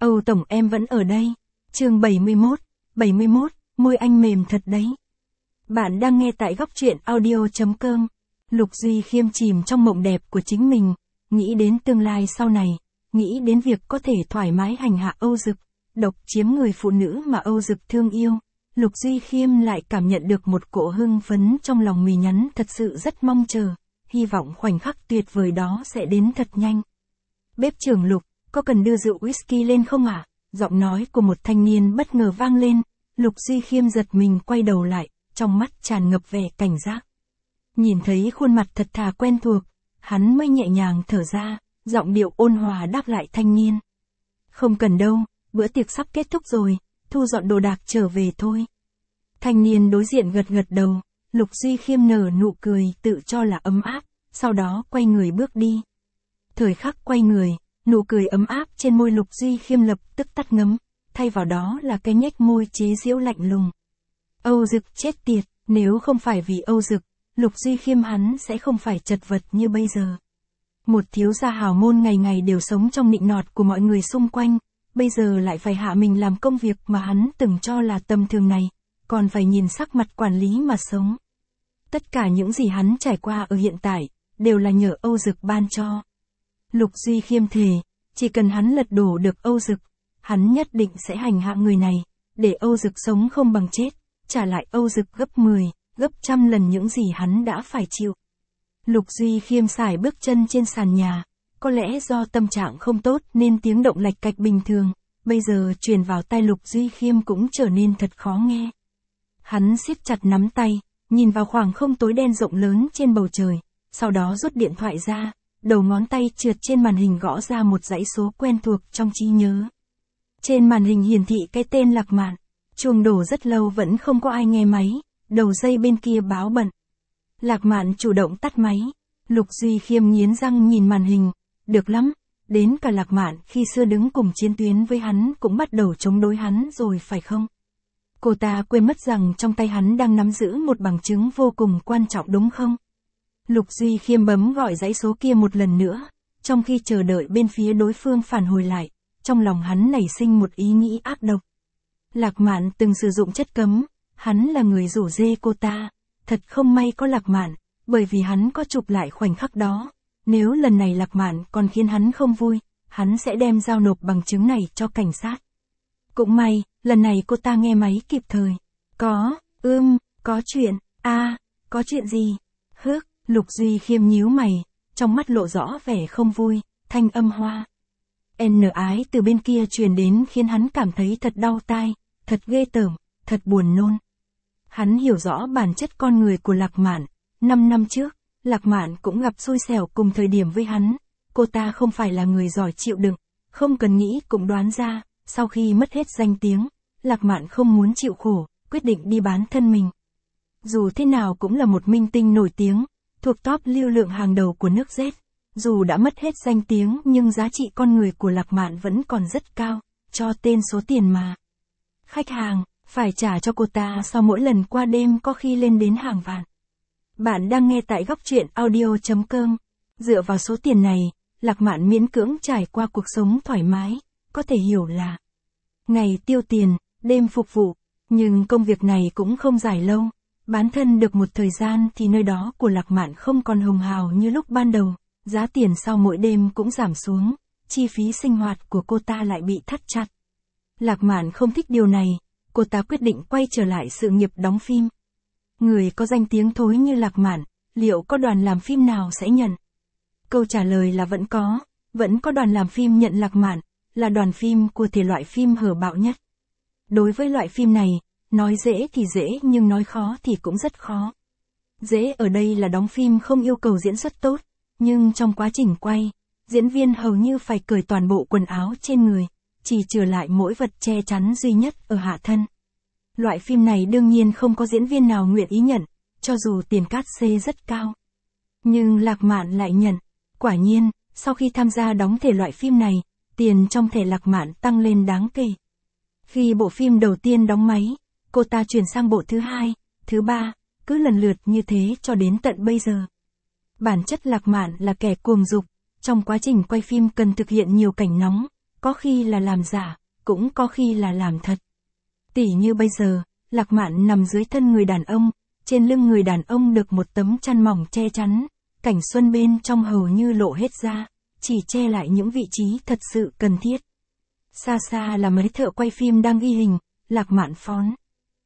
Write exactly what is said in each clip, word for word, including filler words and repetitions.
Âu Tổng em vẫn ở đây. Chương bảy mươi mốt, bảy mươi mốt, môi anh mềm thật đấy. Bạn đang nghe tại góc truyện audio chấm com. Lục Duy Khiêm chìm trong mộng đẹp của chính mình, nghĩ đến tương lai sau này, nghĩ đến việc có thể thoải mái hành hạ Âu Dực, độc chiếm người phụ nữ mà Âu Dực thương yêu. Lục Duy Khiêm lại cảm nhận được một cỗ hưng phấn trong lòng mì nhắn, thật sự rất mong chờ, hy vọng khoảnh khắc tuyệt vời đó sẽ đến thật nhanh. Bếp trưởng Lục, có cần đưa rượu whisky lên không ạ? À? Giọng nói của một thanh niên bất ngờ vang lên. Lục Duy Khiêm giật mình quay đầu lại, trong mắt tràn ngập vẻ cảnh giác. Nhìn thấy khuôn mặt thật thà quen thuộc, hắn mới nhẹ nhàng thở ra, giọng điệu ôn hòa đáp lại thanh niên. Không cần đâu, bữa tiệc sắp kết thúc rồi, thu dọn đồ đạc trở về thôi. Thanh niên đối diện gật gật đầu, Lục Duy Khiêm nở nụ cười tự cho là ấm áp, sau đó quay người bước đi. Thời khắc quay người, nụ cười ấm áp trên môi Lục Duy Khiêm lập tức tắt ngấm, thay vào đó là cái nhếch môi chế giễu lạnh lùng. Âu Dực chết tiệt, nếu không phải vì Âu Dực, Lục Duy Khiêm hắn sẽ không phải chật vật như bây giờ. Một thiếu gia hào môn ngày ngày đều sống trong nịnh nọt của mọi người xung quanh, bây giờ lại phải hạ mình làm công việc mà hắn từng cho là tầm thường này, còn phải nhìn sắc mặt quản lý mà sống. Tất cả những gì hắn trải qua ở hiện tại, đều là nhờ Âu Dực ban cho. Lục Duy Khiêm thề, chỉ cần hắn lật đổ được Âu Dực, hắn nhất định sẽ hành hạ người này, để Âu Dực sống không bằng chết, trả lại Âu Dực gấp mười, gấp trăm lần những gì hắn đã phải chịu. Lục Duy Khiêm sải bước chân trên sàn nhà, có lẽ do tâm trạng không tốt nên tiếng động lạch cạch bình thường, bây giờ truyền vào tai Lục Duy Khiêm cũng trở nên thật khó nghe. Hắn siết chặt nắm tay, nhìn vào khoảng không tối đen rộng lớn trên bầu trời, sau đó rút điện thoại ra, đầu ngón tay trượt trên màn hình gõ ra một dãy số quen thuộc trong trí nhớ. Trên màn hình hiển thị cái tên Lạc Mạn, chuông đổ rất lâu vẫn không có ai nghe máy, đầu dây bên kia báo bận. Lạc Mạn chủ động tắt máy, Lục Duy Khiêm nghiến răng nhìn màn hình, được lắm, đến cả Lạc Mạn khi xưa đứng cùng chiến tuyến với hắn cũng bắt đầu chống đối hắn rồi phải không? Cô ta quên mất rằng trong tay hắn đang nắm giữ một bằng chứng vô cùng quan trọng đúng không? Lục Duy Khiêm bấm gọi dãy số kia một lần nữa, trong khi chờ đợi bên phía đối phương phản hồi lại, trong lòng hắn nảy sinh một ý nghĩ ác độc. Lạc Mạn từng sử dụng chất cấm, hắn là người rủ rê cô ta, thật không may có Lạc Mạn, bởi vì hắn có chụp lại khoảnh khắc đó. Nếu lần này Lạc Mạn còn khiến hắn không vui, hắn sẽ đem giao nộp bằng chứng này cho cảnh sát. Cũng may, lần này cô ta nghe máy kịp thời. Có, ưm, có chuyện, a à, có chuyện gì? Hước, Lục Duy Khiêm nhíu mày, trong mắt lộ rõ vẻ không vui, thanh âm hoa. N ái từ bên kia truyền đến khiến hắn cảm thấy thật đau tai, thật ghê tởm, thật buồn nôn. Hắn hiểu rõ bản chất con người của Lạc Mạn, năm năm trước, Lạc Mạn cũng gặp xui xẻo cùng thời điểm với hắn, cô ta không phải là người giỏi chịu đựng, không cần nghĩ cũng đoán ra, sau khi mất hết danh tiếng, Lạc Mạn không muốn chịu khổ, quyết định đi bán thân mình. Dù thế nào cũng là một minh tinh nổi tiếng, thuộc top lưu lượng hàng đầu của nước Z, dù đã mất hết danh tiếng nhưng giá trị con người của Lạc Mạn vẫn còn rất cao, cho tên số tiền mà khách hàng phải trả cho cô ta sau mỗi lần qua đêm có khi lên đến hàng vạn. Bạn đang nghe tại góc truyện audio chấm com. Dựa vào số tiền này, Lạc Mạn miễn cưỡng trải qua cuộc sống thoải mái, có thể hiểu là ngày tiêu tiền, đêm phục vụ, nhưng công việc này cũng không dài lâu. Bán thân được một thời gian thì nơi đó của Lạc Mạn không còn hồng hào như lúc ban đầu, giá tiền sau mỗi đêm cũng giảm xuống, chi phí sinh hoạt của cô ta lại bị thắt chặt. Lạc Mạn không thích điều này, cô ta quyết định quay trở lại sự nghiệp đóng phim. Người có danh tiếng thối như Lạc Mạn, liệu có đoàn làm phim nào sẽ nhận? Câu trả lời là vẫn có, vẫn có đoàn làm phim nhận Lạc Mạn, là đoàn phim của thể loại phim hở bạo nhất. Đối với loại phim này, nói dễ thì dễ nhưng nói khó thì cũng rất khó. Dễ ở đây là đóng phim không yêu cầu diễn xuất tốt, nhưng trong quá trình quay, diễn viên hầu như phải cởi toàn bộ quần áo trên người, chỉ trừ lại mỗi vật che chắn duy nhất ở hạ thân. Loại phim này đương nhiên không có diễn viên nào nguyện ý nhận, cho dù tiền cát xê rất cao. Nhưng Lạc Mạn lại nhận. Quả nhiên, sau khi tham gia đóng thể loại phim này, tiền trong thẻ Lạc Mạn tăng lên đáng kể. Khi bộ phim đầu tiên đóng máy, cô ta chuyển sang bộ thứ hai, thứ ba, cứ lần lượt như thế cho đến tận bây giờ. Bản chất Lạc Mạn là kẻ cuồng dục, trong quá trình quay phim cần thực hiện nhiều cảnh nóng, có khi là làm giả, cũng có khi là làm thật. Tỉ như bây giờ, Lạc Mạn nằm dưới thân người đàn ông, trên lưng người đàn ông được một tấm chăn mỏng che chắn, cảnh xuân bên trong hầu như lộ hết ra, chỉ che lại những vị trí thật sự cần thiết. Xa xa là mấy thợ quay phim đang ghi hình, Lạc Mạn phón.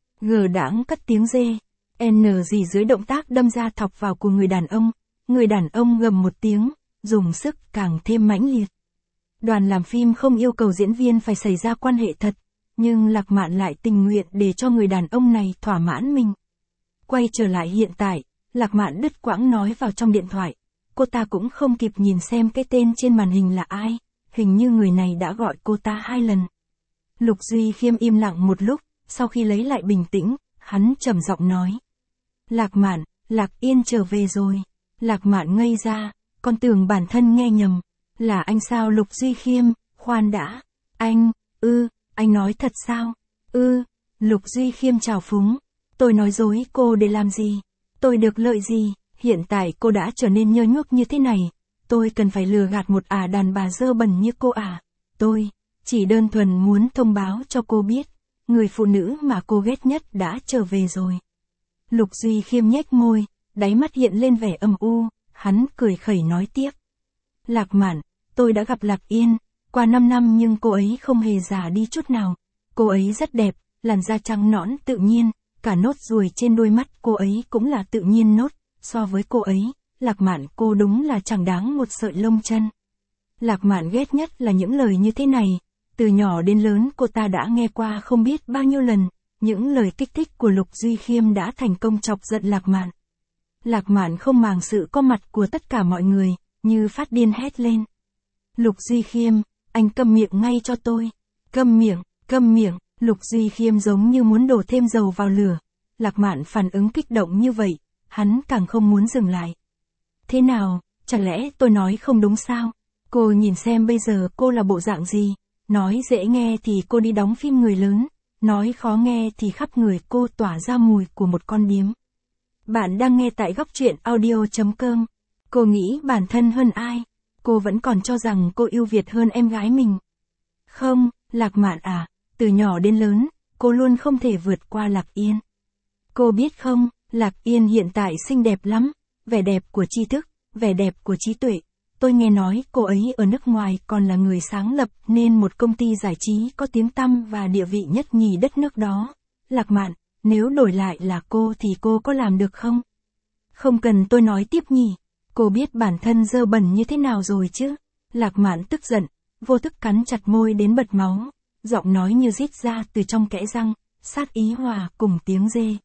Gờ đãng cất tiếng rê, N gì dưới động tác đâm ra thọc vào của người đàn ông, người đàn ông gầm một tiếng, dùng sức càng thêm mãnh liệt. Đoàn làm phim không yêu cầu diễn viên phải xảy ra quan hệ thật, nhưng Lạc Mạn lại tình nguyện để cho người đàn ông này thỏa mãn mình. Quay trở lại hiện tại, Lạc Mạn đứt quãng nói vào trong điện thoại, cô ta cũng không kịp nhìn xem cái tên trên màn hình là ai, hình như người này đã gọi cô ta hai lần. Lục Duy Khiêm im lặng một lúc, sau khi lấy lại bình tĩnh, hắn trầm giọng nói. Lạc Mạn, Lạc Yên trở về rồi. Lạc Mạn ngây ra, con tưởng bản thân nghe nhầm. Là anh sao Lục Duy Khiêm, khoan đã. Anh, ư, anh nói thật sao? Ư, Lục Duy Khiêm trào phúng. Tôi nói dối cô để làm gì? Tôi được lợi gì? Hiện tại cô đã trở nên nhơ nhuốc như thế này. Tôi cần phải lừa gạt một ả đàn bà dơ bẩn như cô à? Tôi, chỉ đơn thuần muốn thông báo cho cô biết, người phụ nữ mà cô ghét nhất đã trở về rồi. Lục Duy Khiêm nhếch môi, đáy mắt hiện lên vẻ âm u, hắn cười khẩy nói tiếp. Lạc Mạn, tôi đã gặp Lạc Yên, qua năm năm nhưng cô ấy không hề già đi chút nào. Cô ấy rất đẹp, làn da trắng nõn tự nhiên, cả nốt ruồi trên đôi mắt cô ấy cũng là tự nhiên nốt, so với cô ấy, Lạc Mạn cô đúng là chẳng đáng một sợi lông chân. Lạc Mạn ghét nhất là những lời như thế này, từ nhỏ đến lớn cô ta đã nghe qua không biết bao nhiêu lần, những lời kích thích của Lục Duy Khiêm đã thành công chọc giận Lạc Mạn. Lạc Mạn không màng sự có mặt của tất cả mọi người, như phát điên hét lên. Lục Duy Khiêm, anh câm miệng ngay cho tôi. Câm miệng, câm miệng, Lục Duy Khiêm giống như muốn đổ thêm dầu vào lửa. Lạc Mạn phản ứng kích động như vậy, hắn càng không muốn dừng lại. Thế nào, chẳng lẽ tôi nói không đúng sao? Cô nhìn xem bây giờ cô là bộ dạng gì? Nói dễ nghe thì cô đi đóng phim người lớn, nói khó nghe thì khắp người cô tỏa ra mùi của một con điếm. Bạn đang nghe tại góc truyện audio chấm com. Cô nghĩ bản thân hơn ai? Cô vẫn còn cho rằng cô ưu việt hơn em gái mình. Không, Lạc Mạn à, từ nhỏ đến lớn, cô luôn không thể vượt qua Lạc Yên. Cô biết không, Lạc Yên hiện tại xinh đẹp lắm, vẻ đẹp của tri thức, vẻ đẹp của trí tuệ. Tôi nghe nói cô ấy ở nước ngoài còn là người sáng lập nên một công ty giải trí có tiếng tăm và địa vị nhất nhì đất nước đó. Lạc Mạn, nếu đổi lại là cô thì cô có làm được không? Không cần tôi nói tiếp nhỉ, cô biết bản thân dơ bẩn như thế nào rồi chứ? Lạc Mạn tức giận, vô thức cắn chặt môi đến bật máu, giọng nói như rít ra từ trong kẽ răng, sát ý hòa cùng tiếng rê.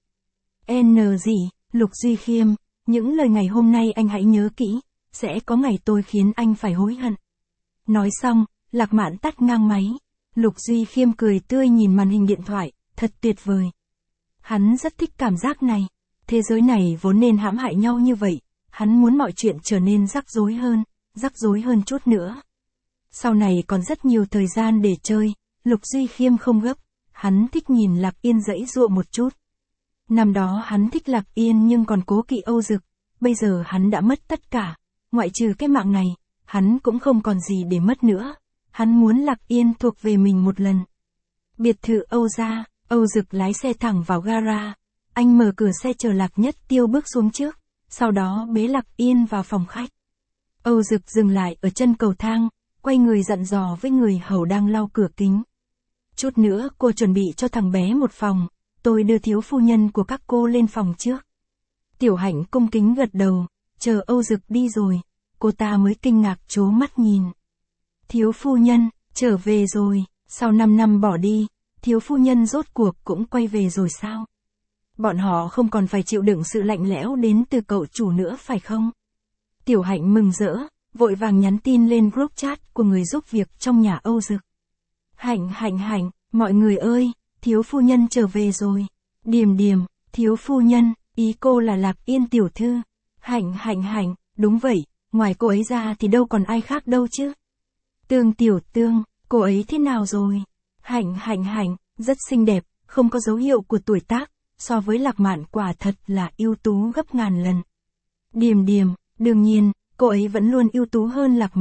N gì, Lục Duy Khiêm, những lời ngày hôm nay anh hãy nhớ kỹ. Sẽ có ngày tôi khiến anh phải hối hận. Nói xong, Lạc Mạn tắt ngang máy. Lục Duy Khiêm cười tươi nhìn màn hình điện thoại, thật tuyệt vời. Hắn rất thích cảm giác này. Thế giới này vốn nên hãm hại nhau như vậy. Hắn muốn mọi chuyện trở nên rắc rối hơn, rắc rối hơn chút nữa. Sau này còn rất nhiều thời gian để chơi, Lục Duy Khiêm không gấp. Hắn thích nhìn Lạc Yên giãy giụa một chút. Năm đó hắn thích Lạc Yên nhưng còn cố kỵ Âu Dực. Bây giờ hắn đã mất tất cả. Ngoại trừ cái mạng này, hắn cũng không còn gì để mất nữa. Hắn muốn Lạc Yên thuộc về mình một lần. Biệt thự Âu gia, Âu Dực lái xe thẳng vào gara. Anh mở cửa xe chờ Lạc Nhất Tiêu bước xuống trước, sau đó bế Lạc Yên vào phòng khách. Âu Dực dừng lại ở chân cầu thang, quay người dặn dò với người hầu đang lau cửa kính. Chút nữa cô chuẩn bị cho thằng bé một phòng, tôi đưa thiếu phu nhân của các cô lên phòng trước. Tiểu Hạnh cung kính gật đầu. Chờ Âu Dực đi rồi, cô ta mới kinh ngạc trố mắt nhìn. Thiếu phu nhân, trở về rồi, sau năm năm bỏ đi, thiếu phu nhân rốt cuộc cũng quay về rồi sao? Bọn họ không còn phải chịu đựng sự lạnh lẽo đến từ cậu chủ nữa phải không? Tiểu Hạnh mừng rỡ, vội vàng nhắn tin lên group chat của người giúp việc trong nhà Âu Dực. Hạnh Hạnh Hạnh, mọi người ơi, thiếu phu nhân trở về rồi. Điềm Điềm, thiếu phu nhân, ý cô là Lạc Yên tiểu thư. Hạnh Hạnh Hạnh, đúng vậy, ngoài cô ấy ra thì đâu còn ai khác đâu chứ. Tương Tiểu Tương, cô ấy thế nào rồi? Hạnh Hạnh Hạnh, rất xinh đẹp, không có dấu hiệu của tuổi tác, so với Lạc Mạn quả thật là ưu tú gấp ngàn lần. Điềm Điềm, đương nhiên, cô ấy vẫn luôn ưu tú hơn Lạc Mạn,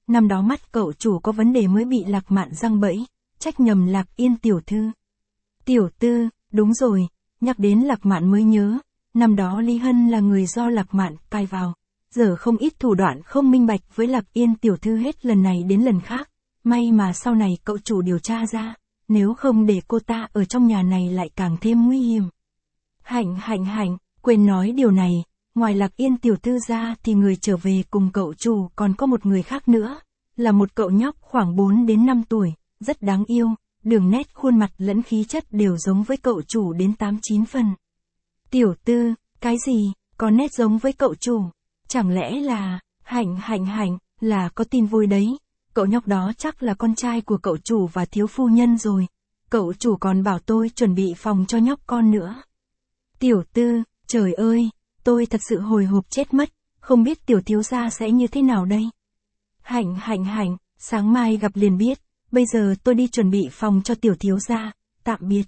năm đó mắt cậu chủ có vấn đề mới bị Lạc Mạn giăng bẫy, trách nhầm Lạc Yên tiểu thư. Tiểu tư, đúng rồi, nhắc đến Lạc Mạn mới nhớ, năm đó Lý Hân là người do Lạc Mạn cai vào, giờ không ít thủ đoạn không minh bạch với Lạc Yên tiểu thư hết lần này đến lần khác, may mà sau này cậu chủ điều tra ra, nếu không để cô ta ở trong nhà này lại càng thêm nguy hiểm. Hạnh hạnh hạnh, quên nói điều này, ngoài Lạc Yên tiểu thư ra thì người trở về cùng cậu chủ còn có một người khác nữa, là một cậu nhóc khoảng bốn đến năm tuổi, rất đáng yêu, đường nét khuôn mặt lẫn khí chất đều giống với cậu chủ đến tám chín phần. Tiểu tư, cái gì, có nét giống với cậu chủ, chẳng lẽ là, hạnh hạnh hạnh, là có tin vui đấy, cậu nhóc đó chắc là con trai của cậu chủ và thiếu phu nhân rồi, cậu chủ còn bảo tôi chuẩn bị phòng cho nhóc con nữa. Tiểu tư, trời ơi, tôi thật sự hồi hộp chết mất, không biết tiểu thiếu gia sẽ như thế nào đây. Hạnh hạnh hạnh, sáng mai gặp liền biết, bây giờ tôi đi chuẩn bị phòng cho tiểu thiếu gia, tạm biệt.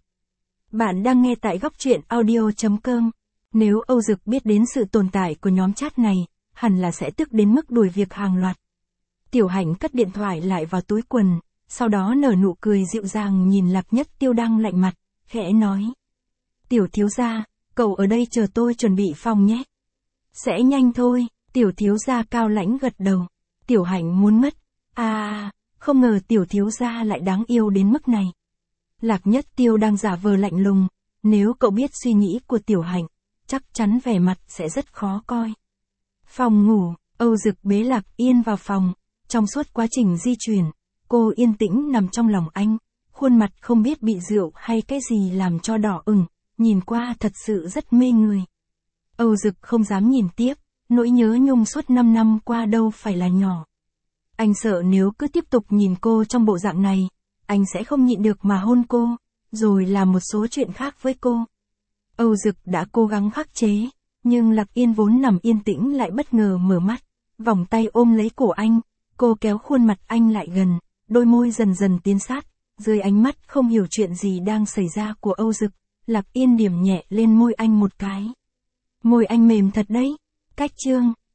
Bạn đang nghe tại góc truyện audio chấm com. Nếu Âu Dực biết đến sự tồn tại của nhóm chat này, hẳn là sẽ tức đến mức đuổi việc hàng loạt. Tiểu Hạnh cất điện thoại lại vào túi quần, sau đó nở nụ cười dịu dàng nhìn Lạc Nhất Tiêu đang lạnh mặt, khẽ nói. Tiểu thiếu gia, cậu ở đây chờ tôi chuẩn bị phòng nhé. Sẽ nhanh thôi, tiểu thiếu gia cao lãnh gật đầu. Tiểu Hạnh muốn mất. À, không ngờ tiểu thiếu gia lại đáng yêu đến mức này. Lạc Nhất Tiêu đang giả vờ lạnh lùng, nếu cậu biết suy nghĩ của Tiểu Hạnh, chắc chắn vẻ mặt sẽ rất khó coi. Phòng ngủ, Âu Dực bế Lạc Yên vào phòng, trong suốt quá trình di chuyển, cô yên tĩnh nằm trong lòng anh, khuôn mặt không biết bị rượu hay cái gì làm cho đỏ ửng, nhìn qua thật sự rất mê người. Âu Dực không dám nhìn tiếp, nỗi nhớ nhung suốt năm năm qua đâu phải là nhỏ. Anh sợ nếu cứ tiếp tục nhìn cô trong bộ dạng này, anh sẽ không nhịn được mà hôn cô, rồi làm một số chuyện khác với cô. Âu Dực đã cố gắng khắc chế, nhưng Lạc Yên vốn nằm yên tĩnh lại bất ngờ mở mắt, vòng tay ôm lấy cổ anh, cô kéo khuôn mặt anh lại gần, đôi môi dần dần tiến sát, dưới ánh mắt không hiểu chuyện gì đang xảy ra của Âu Dực, Lạc Yên điểm nhẹ lên môi anh một cái. Môi anh mềm thật đấy, cách chương.